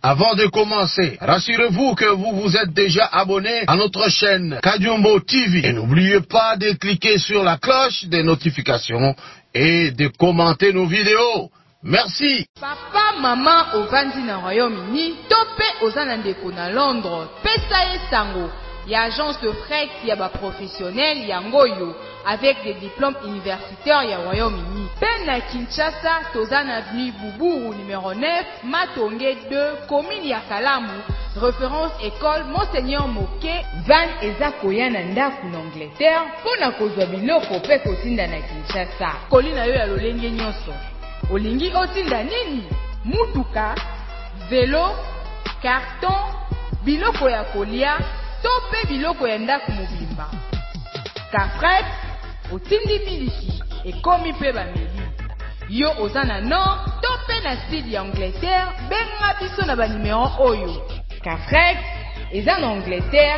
Avant de commencer, rassurez-vous que vous vous êtes déjà abonné à notre chaîne Kadiumbo TV. Et n'oubliez pas de cliquer sur la cloche des notifications et de commenter nos vidéos. Merci. Papa, maman, ovandi na Royaume-Uni, topé aux ndeko na Londres, pesa ye sango. Y a agence de frais qui a professionnel yangoyo avec des diplômes universitaires ya Royaume-Uni. Ben na Kinshasa, tozan avenue Boubou numéro 9, Matonge 2, commune ya Kalamu, référence école Monseigneur Moké, van eza koya na ndaku na Angleterre, pona kozwa biloko pe kotinda na Kinshasa. Kolina yo ya lolenge nyonso. Olingi otinda nini? Mutuka, vélo, carton, biloko ya kolia, tope biloko ya ndaku mobimba. Kafret, otindi miliki, ekomi pe bameli. Yo ozana nord, tope na sud ya Angleterre, benga biso na ba numéro oyo. Kafret, eza na Angleterre,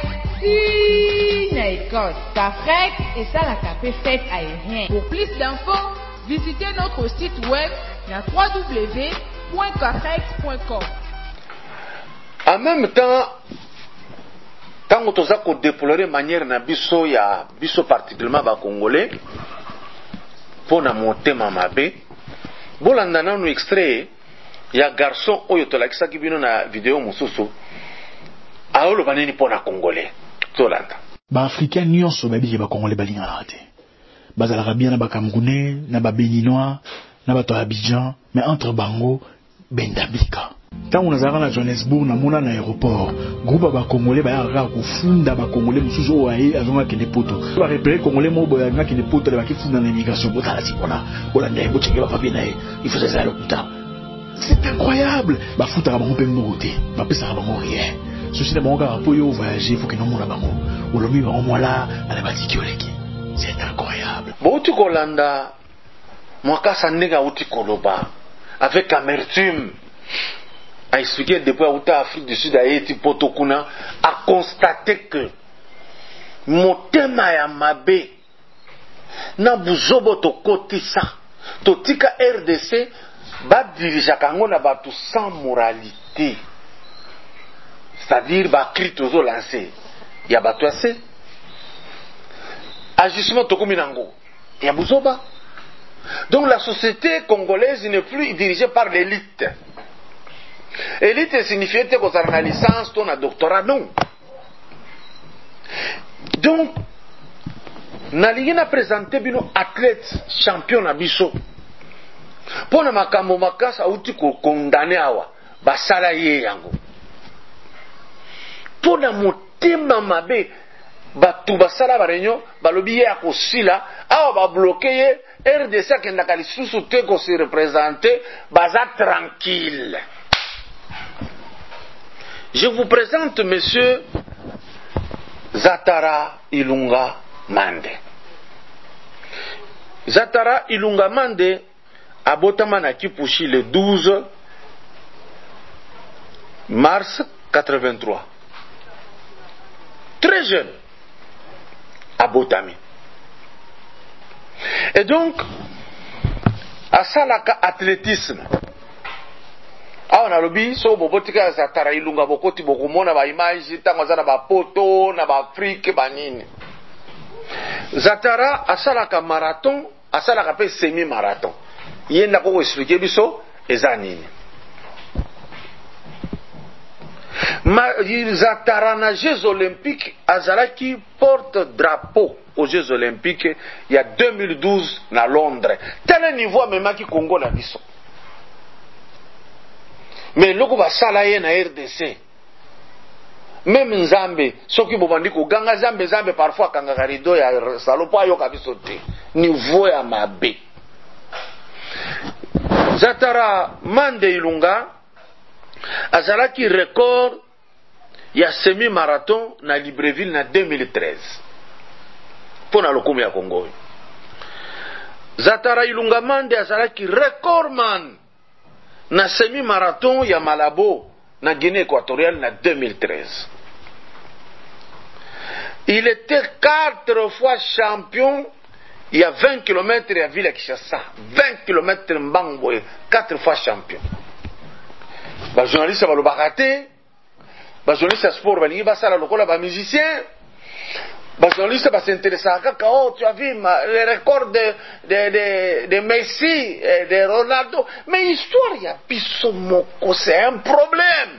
si na Écosse. Kafret, eza la capé fête aérien. Pour plus d'infos, visitez notre site web na www.kafret.com. En même temps, tant que ça qu'on déplorer manière na biso ya biso particulièrement ba congolais pour na monter mamabe bolanda nanu extrait ya garçon oyo to lakisa kibino na vidéo mususu aolo baneni pour na congolais tolanda ba africain nyonso babi ba congolais balinga te bazala bien na ba camerounais na ba béninois na ba to Abidjan mais entre bango bendabika. Tant on a na Johannesburg na mona na aéroport groupe ba congolais ba yaka kufunda ba congolais mususu oaye azonga kende poto ba repérer congolais mo boya nga kende poto ba kifunda na immigration botala sikona bola ndai bocheke ba papier nae il faut ça le putain. C'est incroyable ba futa ba ngopé ngote ba pesa ba ngo rien ceci na bango ka po yo voyager faut que non mona bango olomi ba mola ala ba tikioleki. C'est incroyable. Bouti kolanda mwaka sanega uti koloba avec amertume a expliqué depuis à Afrique du Sud à Haïti Potokuna a constaté que motema ya mabe na buzobo to kotisa to tika RDC ba dirija kango na batu sans moralité, c'est-à-dire ba cri tozo lancé ya batu assez agissement to kominango ya buzoba. Donc la société congolaise n'est plus dirigée par l'élite. Élite signifiait que tu as une licence, tu as un doctorat, non. Donc, nous avons présenté un athlète champion à Bisso. Pour nous makambo makasa uti ko condamné awa basala ye yango. Pour na motema mabe batu basala ba réunion balobi ye akosila awa ba bloquer RDC kenda kali susu te ko se représenter baza tranquille. Je vous présente monsieur Zatara Ilunga Mande. Zatara Ilunga Mande a botama na Kipushi le 12 mars 83. Très jeune à Botami. Et donc, à Salaka athlétisme. Awa na lobi so bobotika Zatara Ilunga bokoti bokomona ba image tango za na ba poto na ba Afrique banini. Zatara asalaka marathon, asalaka pe semi marathon. Yenda ko expliquer biso eza nini. Zatara na Jeux olympiques azalaki porte-drapeau aux Jeux olympiques il y a 2012 na Londres. Tel niveau même qui Congo na biso. Mais loko basala ye na RDC même Nzambe soki bobandi ko ganga Nzambe parfois kanga rido ya salopo ayo kabiso te niveau ya mabe. Zatara Mande Ilunga azalaki record ya semi marathon na Libreville na 2013 pona lokumu ya Congo. Zatara Ilunga Mande azalaki record man na semi-marathon ya Malabo na Guinée équatoriale na 2013. Il était 4 fois champion il y a 20 km à Ville Kinshasa. 20 km Mbangboye, 4 fois champion. ba journaliste ba lo bakate ba journaliste sport ba lingi ba sala lokola ba musicien ba journaliste ba s'intéressa kaka oh tu as vu les records de Messi et de Ronaldo mais histoire ya biso moko c'est un problème.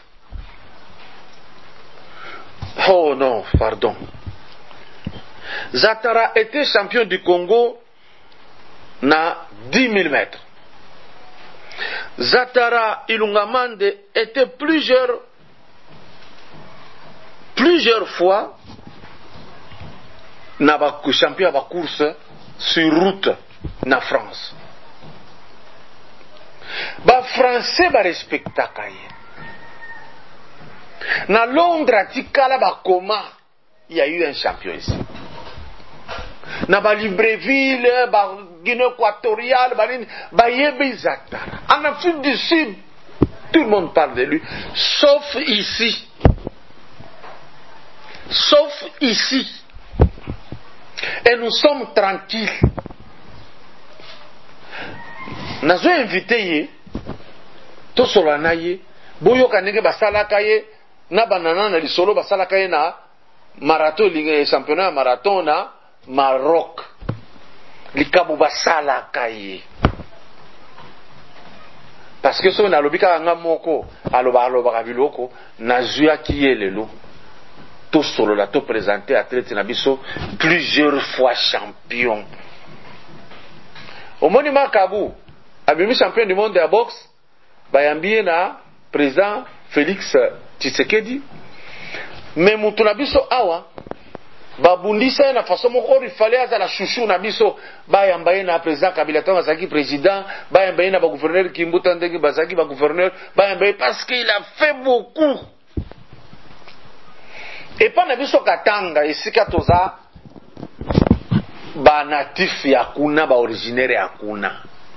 Oh non, pardon. Zatara était champion du Congo na 10 000 mètres. Zatara Ilungamande était plusieurs fois na champion de course sur route na France. Ba français ba respectaka ye. Na Londres atikala ba coma, il y a eu un champion ici. Na ba Libreville, ba Guinée équatoriale, ba Yebe Zatara. En Afrique du Sud, tout le monde parle de lui, sauf ici. Sauf ici. Et nous sommes tranquilles. Nous avons invité, tout solana ye, boyo kanenge basalaka ye, na banana na lisolo basalaka ye na marathon, championnat marathon na Maroc. Likabu basalaka ye. Parce que si on a l'obika nga moko, aloba biloko, na zuya kiye lelo. Tout solo la tout présenté athlète nabiso plusieurs fois champion. Au monument Kabou, abimi champion du monde de la boxe, bayambiye na président Félix Tshisekedi. Mais mutu nabiso awa, babundisa na façon moko il fallait azala chouchou nabiso, bayambaye na président Kabila Tanga Zaki président, bayambaye na ba gouverneur Kimbuta Ndenge Bazaki ba gouverneur, bayambaye parce qu'il a fait beaucoup. Et pas nabiso katanga esika toza ba natif ya kuna ba originaire ya kuna.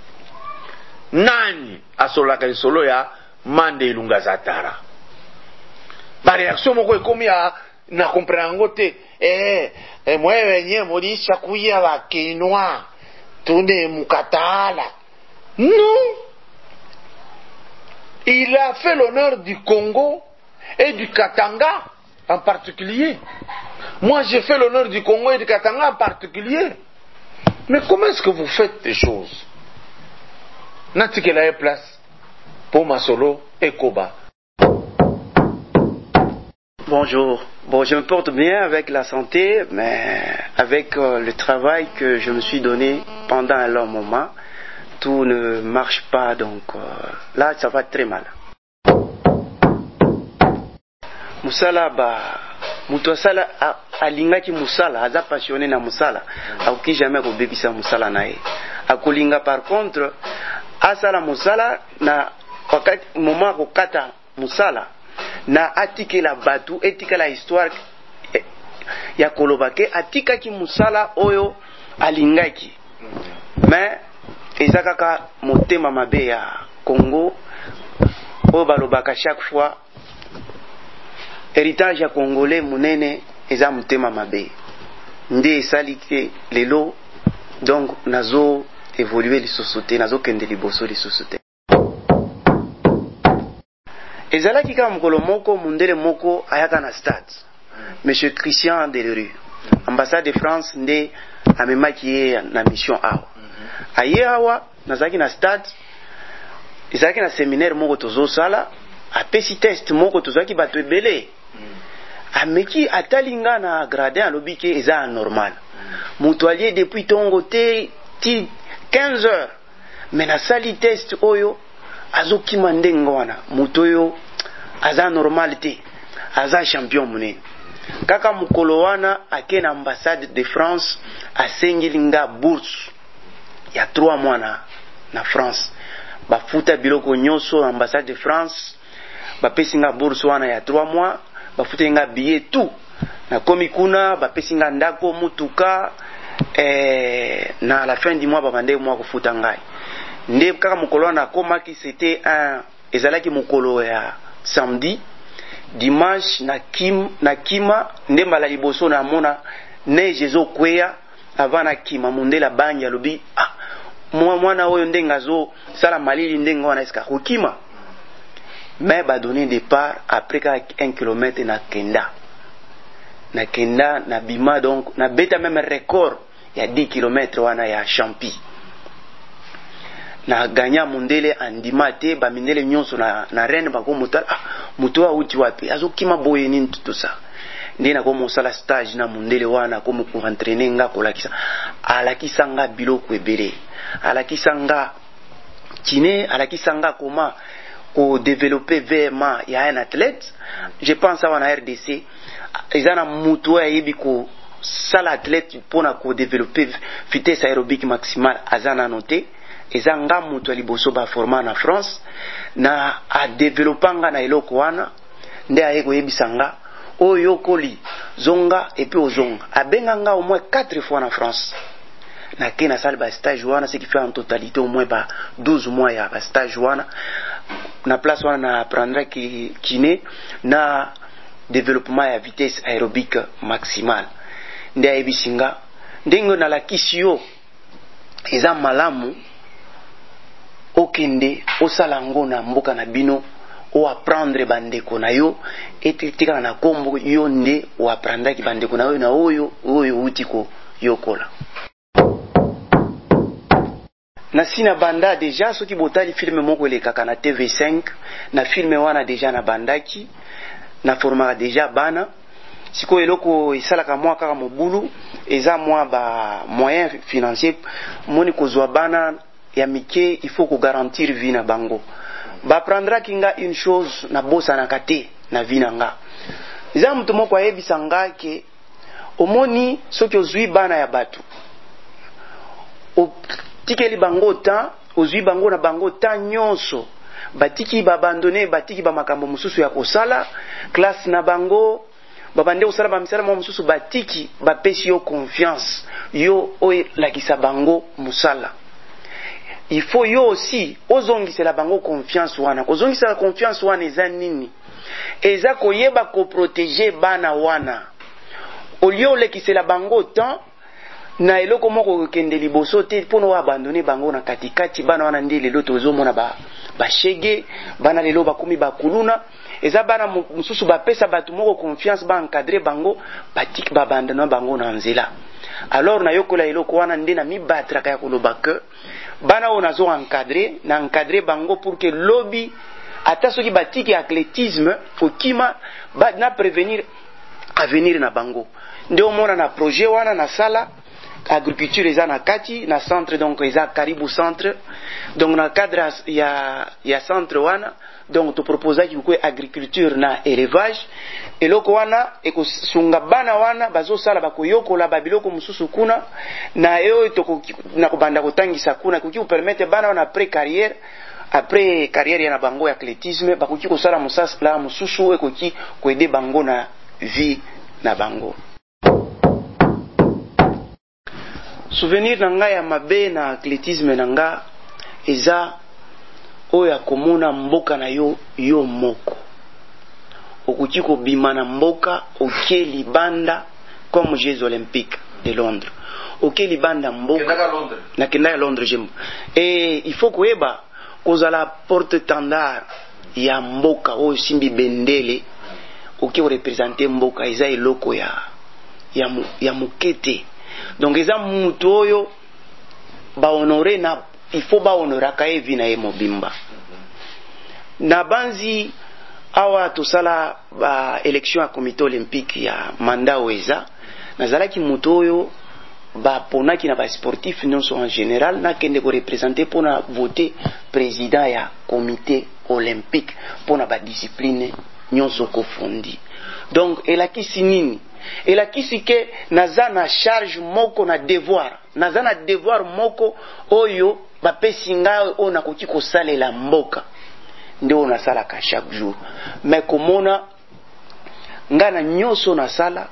Nani asolaka lisolo ya Mande Ilunga Zatara. Ba réaction moko ekomi ya na comprendre te mwewe nye modisha kuya ba Kinois tune mukatala. Non. Il a fait l'honneur du Congo et du Katanga en particulier. Moi, j'ai fait l'honneur du Congo et du Katanga en particulier. Mais comment est-ce que vous faites des choses? Nati qu'elle a une place pour Masolo et Koba. Bonjour. Bon, je me porte bien avec la santé, mais avec le travail que je me suis donné pendant un long moment, tout ne marche pas. Donc là, ça va très mal. Musala ba muto sala alingaki musala aza passionné na musala akoki jamais kobebisa musala na ye akolinga. Par contre asala musala na wakati moment akokata musala na atikela batu etikela histoire ya kolobake atikaki musala oyo alingaki. Mais eza kaka motema mabe ya Congo oyo balobaka chaque fois héritage ya congolais munene eza mutema mabe nde esalike lelo. Donc nazo évoluer les sociétés, nazo kende liboso les sociétés. Ezalaki kaka mokolo moko mundele moko ayaka na stade Monsieur Christian Delerue, ambassade de France nde amemaki ye na mission awa. Aye awa nazaki na stade, ezalaki na séminaire moko tozosala, apesi test moko tozaki bato ebele. Ameki atalinga na grade alobi ke eza anormal. Mutu alie depuis tongo te ti 15 heures. Mais na sali test oyo azokima ndenge wana. Mutu oyo aza normal te. Aza champion munene. Kaka mukolo wana ake na ambassade de France asengilinga bourse ya 3 mois na France. Bafuta biloko nyonso ambassade de France. Bapesinga bourse wana ya 3 mois. Bafuta nga billet tout. Na komi kuna bapesinga ndako mutuka na la fin du mois babande moi kofuta ngai. Nde kaka mukolo na komaki c'était un ezalaki mukolo ya samedi. Dimanche na kima nde mbala liboso na mona neige zo kweya avant na kima mundela banja lobi mwana oyo ndenga zo sala malili ndenga wana eska kokima. mais ba donner départ après 1 km na kenda na bima, donc na beta même record ya 10 km wana ya champi na gagna mondele andima te ba mindele nyonso na reine ba ko mutala mutu wa uti wapi azokima boye nini tout ça ndina ko mosala stage na mondele wana ko mu entraîner nga ko alakisa nga biloko ebele, alakisa nga kine, alakisa nga comment ko développer vraiment ya un athlète. Je pense à la RDC ezana mutu ya yebi ko sala athlète pona ko développer vitesse aérobique maximale azana noté ezanga mutu aliboso ba forma na France na a développanga na eloko wana nde ayeko yebisanga oyo koli zonga et puis ozonga abenganga au moins 4 fois en France na kena salle ba stage wana, ce qui fait en totalité au moins ba 12 mois ya ba stage wana na place wana na apprendre kiné na développement ya vitesse aérobique maximale nde ayebisinga ndenge na lakisi yo eza malamu okende osala ngo na mboka na bino o apprendre bandeko na yo etitika na kombo yo nde o apprendre ki bandeko na yo na oyo utiko yokola na sina banda déjà soki botali filme moko elekaka na TV5 na filme wana déjà na bandaki na formaka déjà bana siko eloko esalaka mwa kaka mobulu eza mwa ba moyen financier moni kozwa bana ya mike, il faut ko garantir vie na bango ba prendra kinga une chose na bosa na kate na vie nanga eza mtu moko ayebisa nga ke omoni soki ozwi bana ya batu tikeli bango ta ozwi bango na bango ta nyonso batiki babandone batiki ba makambo mususu ya kosala classe na bango babande osala ba misala mo mususu batiki bapesi yo confiance yo oye lakisa bango musala. Il faut yo aussi ozongisela bango confiance wana kozongisela confiance wana eza nini eza koyeba ko protéger bana wana olio lekisela bango temps na eloko moko kende liboso te pono wa abandonner bango na katikati bana wana ndi lelo tozomona ba shege bana lelo bakomi bakuluna eza bana mususu bapesa batu moko confiance ba encadrer bango batik babandana bango na nzela. Alors na yokola eloko wana nde na mibatra kaya koloba que bana ona zo encadrer bango pour que lobby ata soki batiki athlétisme okima ba na prévenir avenir na bango nde omona na projet wana na sala agriculture eza na kati na centre, donc eza karibu centre, donc na cadre ya centre wana donc to proposer ki ko agriculture na élevage eloko wana ekosunga bana wana bazosala bakoyokola babiloko mususu kuna na eyo to na kobanda kotangisa kuna kuki permettre bana wana après carrière ya na bango ya athlétisme bakoki kosala musasa la mususu ekoki ko aider bango na vie na bango. Souvenir nanga ya mabe na athlétisme nanga eza oya komona mboka na yo moko okuti ko bima na mboka oke libanda comme Jeux Olympiques de Londres oke libanda mboka na kenda ya Londres jembo et il faut koyeba kozala porte-étendard ya mboka oyo simbi bendele oke représenter mboka eza eloko ya mokete. Donc eza mutu oyo ba honorer na il faut ba honorer ka evi na mobimba na banzi awa tosala ba élection ya comité olympique ya mandat oeza nazalaki mutu oyo ba ponaki na ba sportif nyonso en général na kende ko représenter pona voter président ya comité olympique pona ba discipline nyonso ko fondi. Donc elakisi nini elakisi ke naza na charge moko na devoir naza na devoir moko oyo bapesi nga oyo nakoki kosalela mboka nde oyo nasalaka chaque jour mais komona nga na nyonso nasala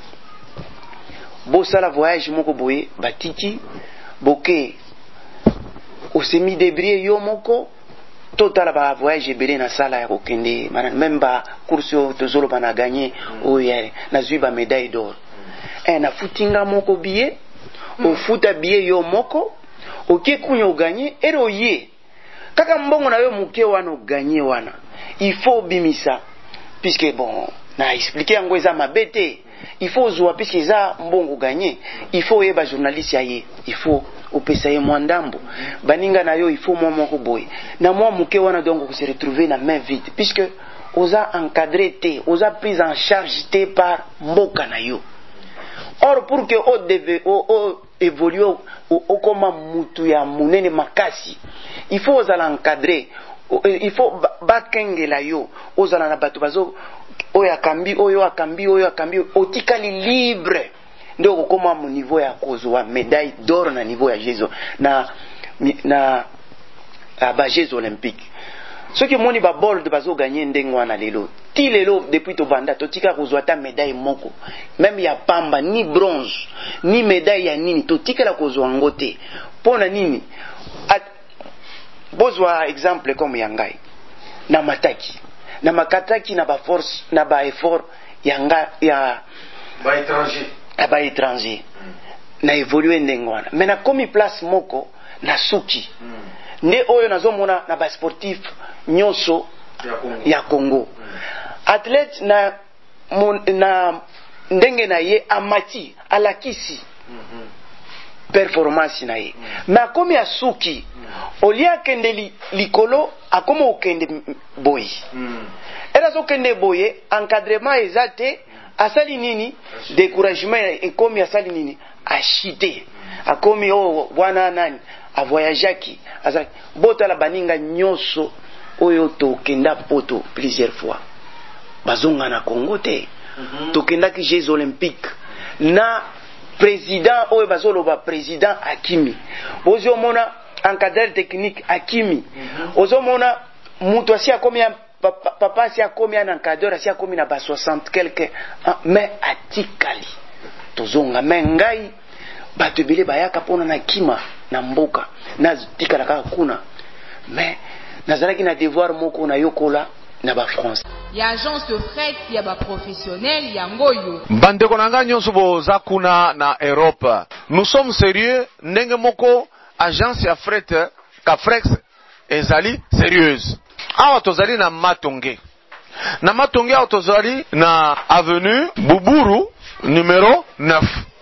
bosala voyage moko boye batiki boke osemi débrouiller yo moko totala ba voyage ebele na sala ya kokende même ba course tozolo bana gagner oyo na zui ba médaille d'or na futinga moko billet o futa billet yo moko oke kunyo gagner ero ye kaka mbongo na yo muke wana gagner wana il faut bimisa puisque bon na expliquer yango eza mabete il faut zwa puisque eza mbongo gagner il faut yeba journaliste aye il faut opesa ye mwandambo baninga na yo il faut moko boy na mwa muke wana donc se retrouver na main vide puisque oza encadré te oza prise en charge te par mboka na yo. Or pour que o évolue o koma mutu ya munene makasi il faut ozala encadré il faut bakengela yo ozala na bato bazo oyo akambi otikali libre ndio kokoma mu niveau ya kozwa médaille d'or na niveau ya Jeux na ba Jeux olympiques. Ceux qui moni ba bold bazo gagner ndengwa na lelo ti lelo depuis to banda to tika kozwa ta médaille moko même ya pamba ni bronze ni médaille ya nini to tika la kozwa ngote pona nini bozwa exemple comme yangai na mataki na makataki na ba force na ba effort yanga ya ba étranger na évoluer ndengwana mais na komi place moko na suki nde oyo nazomona na ba sportif nyonso ya Congo athlète na ndenge na ye amati alakisi performance na ye mais komi asuki olia kende likolo akoma okende boy era zo kende boye encadrement ezate asali nini découragement ekomi asali nini achité akomi bwana nani a voyagaki azaki botala baninga nyonso oyo tokenda poto plusieurs fois bazonga na Congo te tokendaki Jeux olympiques na président oyo bazoloba président Hakimi bozomona encadreur technique Hakimi ozomona mutu asi akomi papa asi akomi na encadreur asi akomi na ba 60 quelque mais atikali tozonga mengai bato ebele bayaka pona na kima na mboka na tikala kaka kuna mais nazalaki na devoir moko na yokola na ba France ya agence de fret ya ba professionnel ya ngoyo bandeko nanga nyonso boza kuna na Europe nous sommes sérieux ndenge moko agence ya fret ka Frex ezali sérieuse awa tozali na Matonge awa tozali na avenue Buburu numéro 9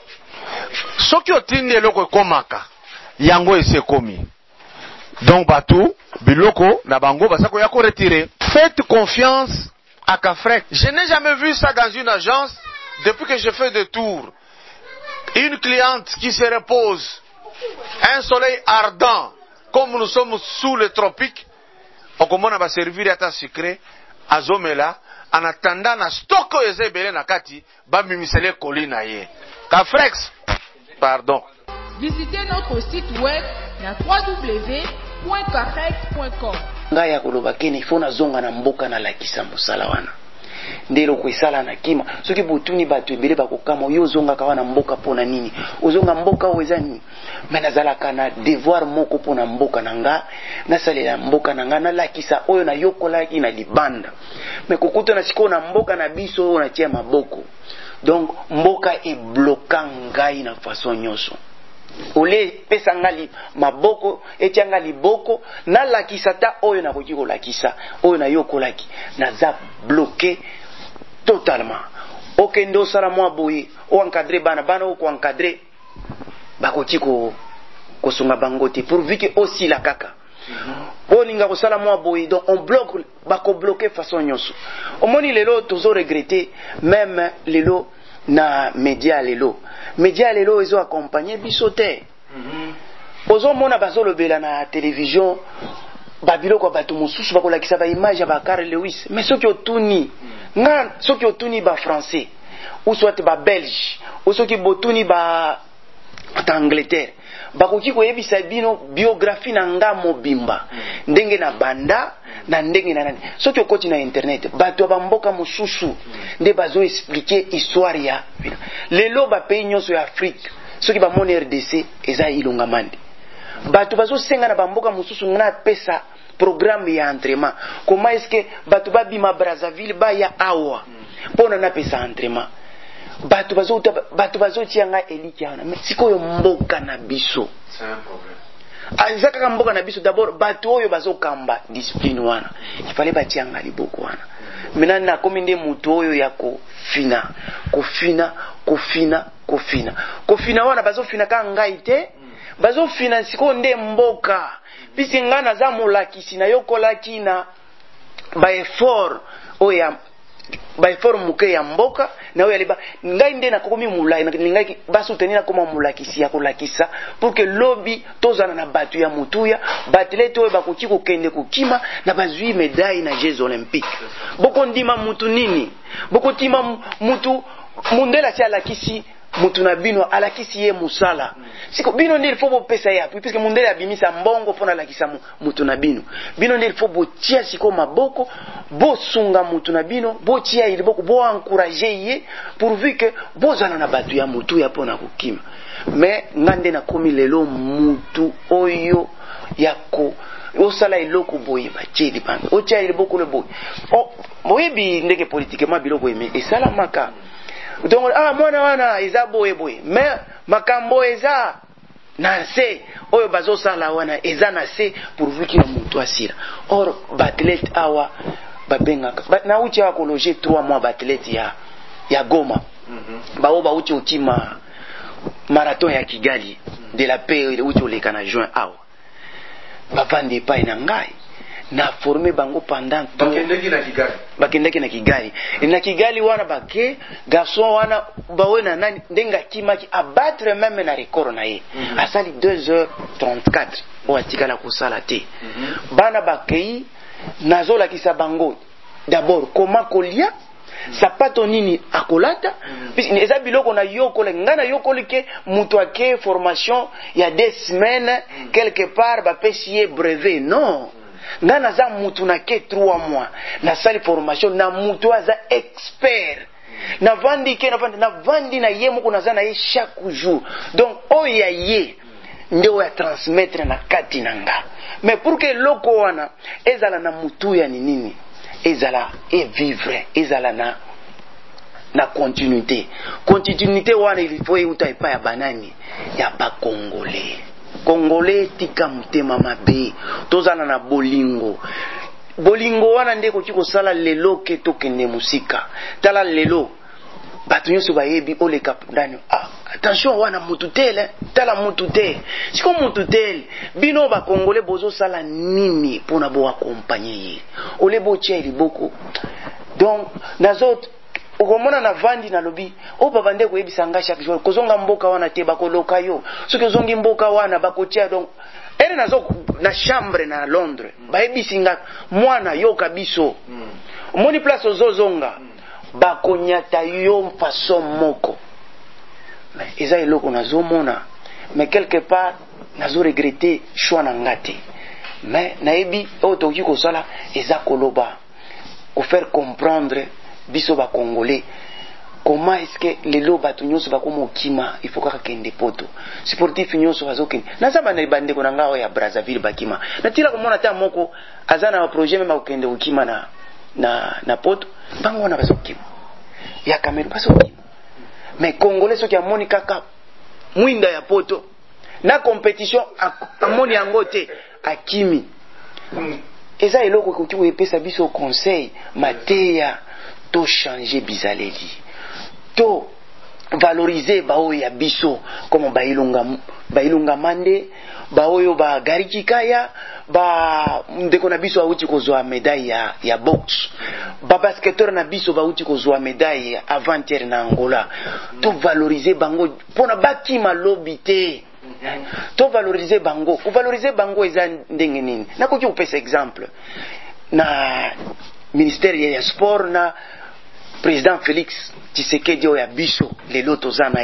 soki otindi eloko ekomaka yango esekomi donc batou biloko na bango basako ya ko retirer. Faites confiance à Cafrec. Je n'ai jamais vu ça dans une agence depuis que je fais des tours. Une cliente qui se repose, un soleil ardent, comme nous sommes sous les tropiques, on commence à servir à ta sucré, à Zomela, en attendant na stock ezebele na kati, ba mimisele kolina ye. Cafrec, pardon. Visitez notre site web na www.cafrec.com. Ngaya koloba kene ifo na zonga na mboka na lakisa mosala wana. Ndelo kwesala na kima. Soki botuni bato ebele bakokama yo zonga kawa na mboka pona nini. Ozonga mboka owezani. Menazala kana devoir moko pona mboka nanga. Nasalela mboka nanga na lakisa oyo na yokola ina libanda. Me kokuto na siko na mboka na biso na tia maboko. Donc mboka e bloka ngai na façon nyonso. Ole pesa ngali maboko etianga liboko na lakisa ta oyo na koki ko lakisa oyo na yokolaki na za bloqué totalement. Okendo sala mwa boye o encadrer bana o ko encadrer bakoti ko sunga bangote pourvu que aussi la kaka. Oninga ko sala mwa boye donc on bloque bako bloquer façon nyonso. Omoni lelo tozo regretter même lelo na média lelo ezo accompagner bisote ozo mona bazolo bela na télévision babilo kwa batu mususu bakolakisa ba image ya ba Carl Lewis mais soki otuni ba français ou soit ba belge ou soki botuni ba Angleterre bakoki koyebisa bino biographie na nga mobimba ndenge na banda na ndenge na nani soki okoti na internet bato ba mboka mususu nde bazo expliquer histoire ya lelo ba pays nyonso ya Afrique soki ba moni RDC eza ilunga mande bato bazo senga na ba mboka mususu ngana pesa programme ya entraînement comment est-ce que bato ba bima Brazzaville ba ya awa pona na pesa entraînement bato bazo tianga elite yana mais sikoyo mboka na biso c'est un problème azaka kaka mboka na biso d'abord bato oyo bazokamba discipline wana il fallait batianga liboko wana maintenant na komi nde mutu oyo ya kofina wana bazofina ka ngai te bazofina siko nde mboka pisi nga naza molakisi na yokolaki na ba effort oya ba effort muke ya mboka na oya liba ngai nde nakomi mulai ngai basoutenir na koma mulakisi ya kolakisa pour que lobby tozana na batu ya mutuya batlete oyo bakoki kokende kokima na bazui médaille na Jeux olympiques boko ndima mutu nini boko tima mutu mundela si alakisi mutu na bino alakisi ye musala siko bino ndil faut bopesa ya puisque mundele abimisa mbongo pona alakisa mutu na bino ndil faut botia siko maboko bo sunga mutu na bino bo tia ili boko bo encourager ye pourvu que bozana na batu ya mutu ya pona kokima mais ngande na komi lelo mutu oyo yako osala iloko boye bacheli banga otia ili boko le boye moyebi ndeke politiquement biloko eme esala maka donc mwana wana eza boye mais makambo eza na se oyo bazosala wana eza na se pourvu que mutu asira or bathlete awa babengaka na uchi wa kologer 3 mois bathlete ya Goma bao ba uchi ukima marathon ya Kigali de la paix uchi oleka na juin awa bavande pa ina ngai na formé bango pendant bakendeki na Kigali na Kigali wana bake garçon wana bawena nani ndenga kimaki abattre même na record na ye asali 2h34 o atikala kusala te bana bakei nazola kisa bango d'abord comment kolia sapato nini akolata puisque eza biloko na yokole ngana yokoli ke mutu ake formation ya 2 semaines quelque part ba pesier brevet non ngana za mutu na ke 3 mois na sali formation na mutu aza expert na vandi na ye moko naza na ye chaque jour donc oya ye ndio ya transmettre na kati nanga mais pour que loko wana ezala na mutu ya nini ezala et vivre ezala na continuité wana il faut uta epa ya banani ya ba Congolais tika mutema mabe tozana na bolingo wana ndeko kiko sala lelo ke tokende musika tala lelo batu nyonso bayebi oleka ndani attention wana mututele tala mututele siko mututele bino ba Congolais bozo sala nini pona bo accompagner ole bo tia liboko donc nazot okomona na vandi na lobi baba ndeko yebisanga chaque jour kozonga mboka wana te bakoloka yo soki ozongi mboka wana bakotia donc ere nazo na chambre na Londres bayebisinga mwana yo kabiso moni place ozozonga bakonyata yo façon moko mais eza eloko nazomona mais quelque part nazo regretter choix na ngate mais nayebi toki kosala eza koloba ko faire comprendre biso ba Congolais comment est-ce que lelo batu nyonso bakomo kima il faut kaka kende poto sportif nyonso bazokende nazaba na bandeko na ngao ya Brazzaville bakima natila komona ta moko azana projet même akende ukima na poto bango na bazokima ya Cameroun bazokima mais Congolais soki amoni kaka mwinda ya poto na compétition amoni yango te akimi eza eloko ko tuwe pesa biso conseil mateya to changer bizaleli to valoriser bao ya biso comme bailunga mande baoyo ba gariki kaya ba ndeko na biso auti kozwa médaille ya boxe ba basketteur na biso bauti kozwa médaille avant-hier na Angola to valoriser bango pona bakima lobité to valoriser bango eza ndenge nini nakoki kupesa exemple na ministère ya sport na président Félix Tshisekedi oya biso lelo tozana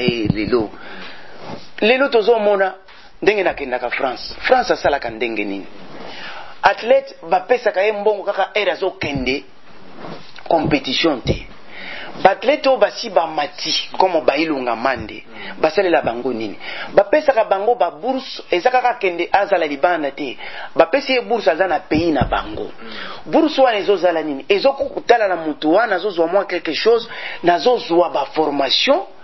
lelo tozomona ndenge nakendaka France asalaka ndenge nini athlète bapesaka ye mbongo kaka era azokende compétition te bathlète o basi bamati comme bailunga mande basalela bango nini bapesaka bango ba bourse ezaka kaka kende azala libanda te bapesi ye bourse aza na pays na bango bourse wana ezozala nini ezokutala na mutu wana azozwa mwa quelque chose nazozwa ba formation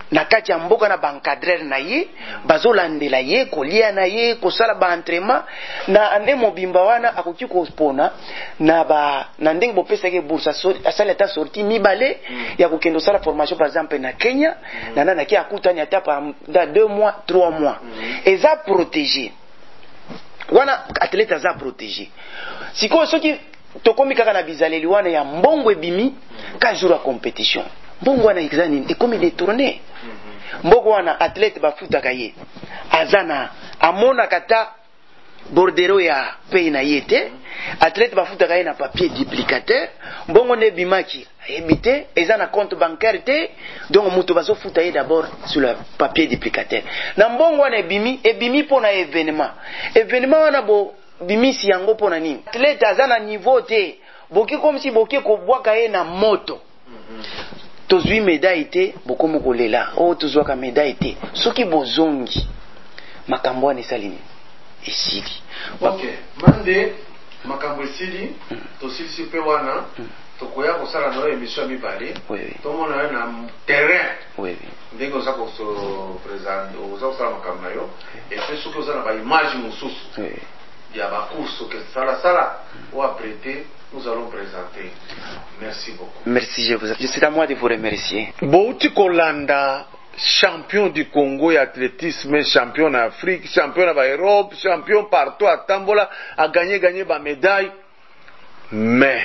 na kati ya mboka na bankadrere na ye bazolandela ye kolia na ye kosala baentraînement na ande mobimba wana akoki kopona na ndenge bopesaki bourse asala ata sorti mibale ya kokende osala formation par exemple na Kenya na nanaki akutani ata par 2 mois 3 mois eza protégé wana athlète aza protégé sikoyo soki tokomi kaka na bizaleli wana ya mbongo ebimi ka jour ya compétition mbongo wana examine ekomi détourné mbongo wana athlète bafutaka ye azana amona kata bordero ya pay na yete athlète bafutaka ye na papier duplicateur mbongo ne bimaki ebité eza na compte bancaire te donc muto bazofuta ye d'abord sur le papier duplicateur na mbongo wana ebimi pona événement wana bo bimisi yango pona nini athlète azana niveau te boki comme si boki ko bwaka ye na moto tozwi médaille te bokomo kolela tozwaka médaille te soki bozongi makambo wana esalini esili okay mande makambo esili tosilisi pe wana tokoya kosala na émission mibale tomona yo na terrain ndenge oza koprésente oza kosala makambo na yo epe soki oza na baimage mosusu ya bacourse oke salasala ou apprêter nous allons présenter. Merci beaucoup. Merci, c'est à moi de vous remercier. Bouti Kolanda, champion du Congo et athlétisme, champion en Afrique, champion en Europe, champion partout à Tambola, a gagné ma médaille. Mais,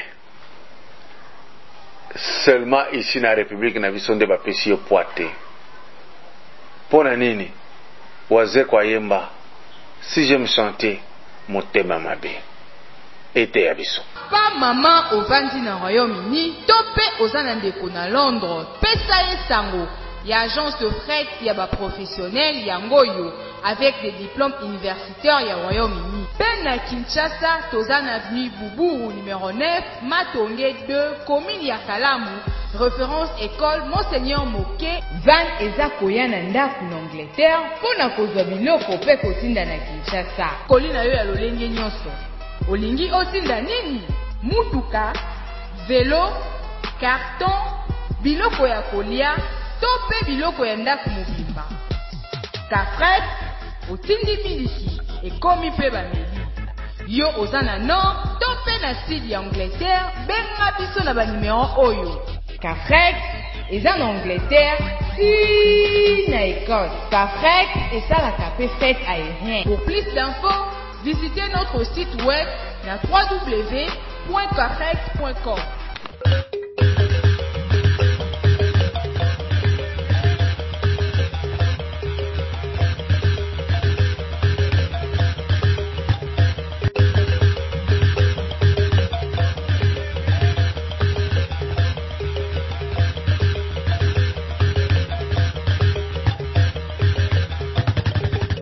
seulement ici dans la République, na vision de Bapesi au Poité. Pona nini, waze kwa yemba, si je me sentais, motema mabe. Ete ya biso. Pa mama ovandi na Royaume-Uni, tope ozana ndeko na Londres, pesa esango ya agence de fret ya ba professionnel ya ngoyo avec des diplômes universitaires ya Royaume-Uni. Pena Kinshasa, tozana avenue Boubou numéro 9, Matonge 2, commune ya Kalamu, référence école Monseigneur Moke. Van eza koya na ndaku na Angleterre, pona kozwa biloko pe kotinda na Kinshasa. Kolina yo ya lolenge nyonso. Olingi otinda nini? Mutuka, vélo, carton, biloko ya kolia, tope biloko ya ndaku mobimba. Kafret, otindi miliki, ekomi pe bameli. Yo ozana nord, tope na sud ya Angleterre, benga biso na ba numéro oyo. Kafret, eza na Angleterre, si na Écosse. Kafret, esalaka pe fête aérien. Pour plus d'infos, visitez notre site web à www.cafrex.com.